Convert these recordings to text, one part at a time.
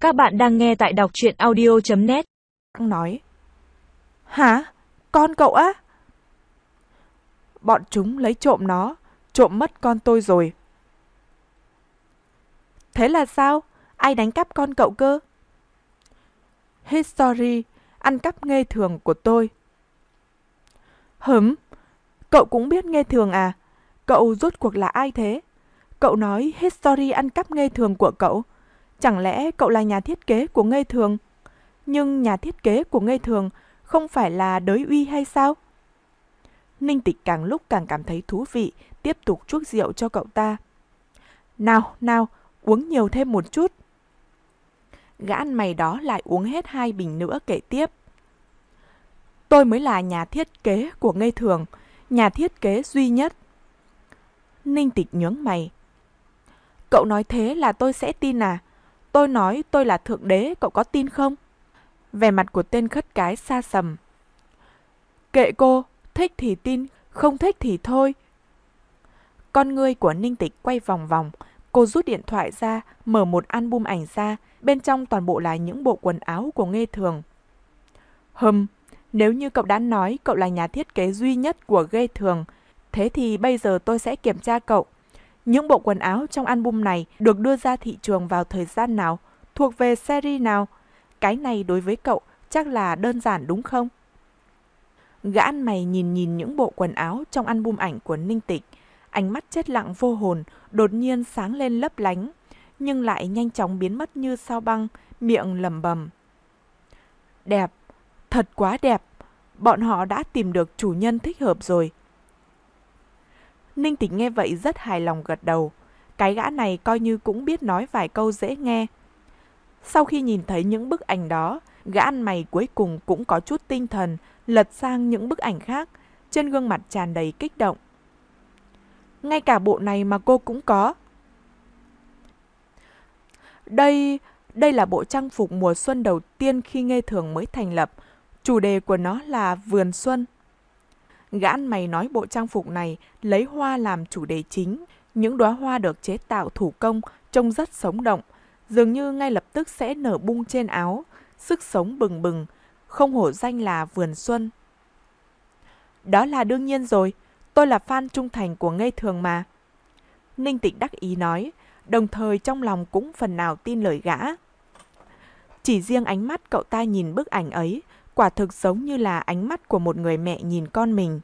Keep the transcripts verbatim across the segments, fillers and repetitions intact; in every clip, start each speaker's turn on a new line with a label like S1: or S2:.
S1: Các bạn đang nghe tại đọc truyện audio chấm net.
S2: Nói, hả? Con cậu á? Bọn chúng lấy trộm nó, trộm mất con tôi rồi. Thế là sao? Ai đánh cắp con cậu cơ? History, ăn cắp Nghê Thường của tôi. Hửm? Cậu cũng biết Nghê Thường à? Cậu rốt cuộc là ai thế? Cậu nói History ăn cắp Nghê Thường của cậu. Chẳng lẽ cậu là nhà thiết kế của Nghê Thường? Nhưng nhà thiết kế của Nghê Thường không phải là Đới Uy hay sao? Ninh Tịch càng lúc càng cảm thấy thú vị, tiếp tục chuốc rượu cho cậu ta. Nào, nào, uống nhiều thêm một chút. Gã ăn mày đó lại uống hết hai bình nữa kể tiếp. Tôi mới là nhà thiết kế của Nghê Thường, nhà thiết kế duy nhất. Ninh Tịch nhướng mày. Cậu nói thế là tôi sẽ tin à? Tôi nói tôi là thượng đế, cậu có tin không? Vẻ mặt của tên khất cái xa sầm. Kệ cô, thích thì tin, không thích thì thôi. Con ngươi của Ninh Tịch quay vòng vòng. Cô rút điện thoại ra, mở một album ảnh ra. Bên trong toàn bộ là những bộ quần áo của Nghê Thường. Hừm, nếu như cậu đã nói cậu là nhà thiết kế duy nhất của Nghê Thường, thế thì bây giờ tôi sẽ kiểm tra cậu. Những bộ quần áo trong album này được đưa ra thị trường vào thời gian nào, thuộc về series nào? Cái này đối với cậu chắc là đơn giản đúng không? Gã ăn mày nhìn nhìn những bộ quần áo trong album ảnh của Ninh Tịch. Ánh mắt chết lặng vô hồn, đột nhiên sáng lên lấp lánh, nhưng lại nhanh chóng biến mất như sao băng, miệng lẩm bẩm. Đẹp, thật quá đẹp, bọn họ đã tìm được chủ nhân thích hợp rồi. Ninh Tịch nghe vậy rất hài lòng gật đầu. Cái gã này coi như cũng biết nói vài câu dễ nghe. Sau khi nhìn thấy những bức ảnh đó, gã ăn mày cuối cùng cũng có chút tinh thần, lật sang những bức ảnh khác, trên gương mặt tràn đầy kích động. Ngay cả bộ này mà cô cũng có. Đây, đây là bộ trang phục mùa xuân đầu tiên khi Nghê Thường mới thành lập. Chủ đề của nó là vườn xuân. Gã ăn mày nói bộ trang phục này lấy hoa làm chủ đề chính. Những đóa hoa được chế tạo thủ công, trông rất sống động. Dường như ngay lập tức sẽ nở bung trên áo, sức sống bừng bừng, không hổ danh là vườn xuân. Đó là đương nhiên rồi, tôi là fan trung thành của Nghê Thường mà. Ninh Tịch đắc ý nói, đồng thời trong lòng cũng phần nào tin lời gã. Chỉ riêng ánh mắt cậu ta nhìn bức ảnh ấy, quả thực giống như là ánh mắt của một người mẹ nhìn con mình.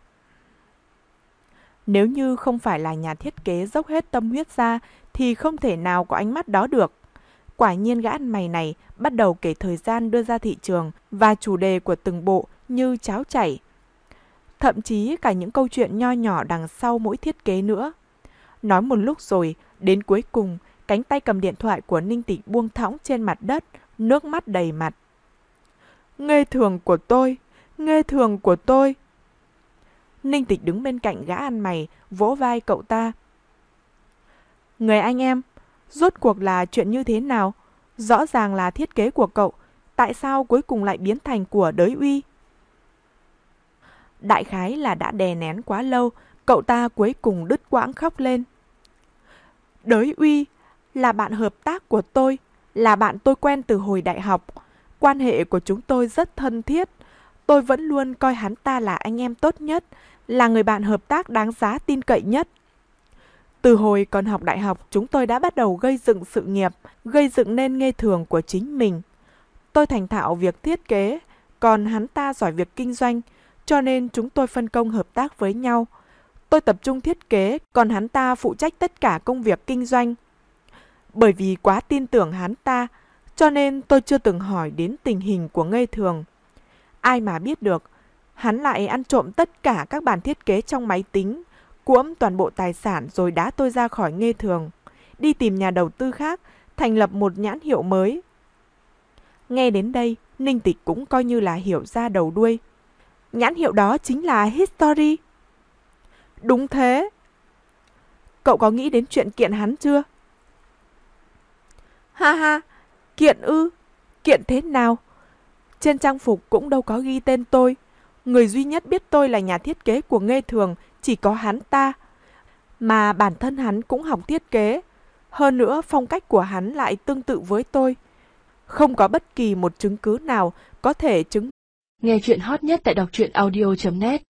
S2: Nếu như không phải là nhà thiết kế dốc hết tâm huyết ra, thì không thể nào có ánh mắt đó được. Quả nhiên gã ăn mày này bắt đầu kể thời gian đưa ra thị trường và chủ đề của từng bộ như cháo chảy. Thậm chí cả những câu chuyện nho nhỏ đằng sau mỗi thiết kế nữa. Nói một lúc rồi, đến cuối cùng, cánh tay cầm điện thoại của Ninh Tịch buông thõng trên mặt đất, nước mắt đầy mặt. Nghê Thường của tôi, Nghê Thường của tôi. Ninh Tịch đứng bên cạnh gã ăn mày, vỗ vai cậu ta. Người anh em, rốt cuộc là chuyện như thế nào? Rõ ràng là thiết kế của cậu, tại sao cuối cùng lại biến thành của Đới Uy? Đại khái là đã đè nén quá lâu, cậu ta cuối cùng đứt quãng khóc lên. Đới Uy là bạn hợp tác của tôi, là bạn tôi quen từ hồi đại học. Quan hệ của chúng tôi rất thân thiết. Tôi vẫn luôn coi hắn ta là anh em tốt nhất, là người bạn hợp tác đáng giá tin cậy nhất. Từ hồi còn học đại học, chúng tôi đã bắt đầu gây dựng sự nghiệp, gây dựng nên Nghê Thường của chính mình. Tôi thành thạo việc thiết kế, còn hắn ta giỏi việc kinh doanh, cho nên chúng tôi phân công hợp tác với nhau. Tôi tập trung thiết kế, còn hắn ta phụ trách tất cả công việc kinh doanh. Bởi vì quá tin tưởng hắn ta, cho nên tôi chưa từng hỏi đến tình hình của Nghê Thường. Ai mà biết được, hắn lại ăn trộm tất cả các bản thiết kế trong máy tính, cuỗm toàn bộ tài sản rồi đá tôi ra khỏi Nghê Thường, đi tìm nhà đầu tư khác, thành lập một nhãn hiệu mới. Nghe đến đây, Ninh Tịch cũng coi như là hiểu ra đầu đuôi. Nhãn hiệu đó chính là History. Đúng thế. Cậu có nghĩ đến chuyện kiện hắn chưa? Ha ha, kiện ư? Kiện thế nào? Trên trang phục cũng đâu có ghi tên tôi. Người duy nhất biết tôi là nhà thiết kế của Nghê Thường chỉ có hắn ta. Mà bản thân hắn cũng học thiết kế. Hơn nữa phong cách của hắn lại tương tự với tôi. Không có bất kỳ một chứng cứ nào có thể chứng.
S3: Nghe chuyện hot nhất tại đọc truyện audio chấm net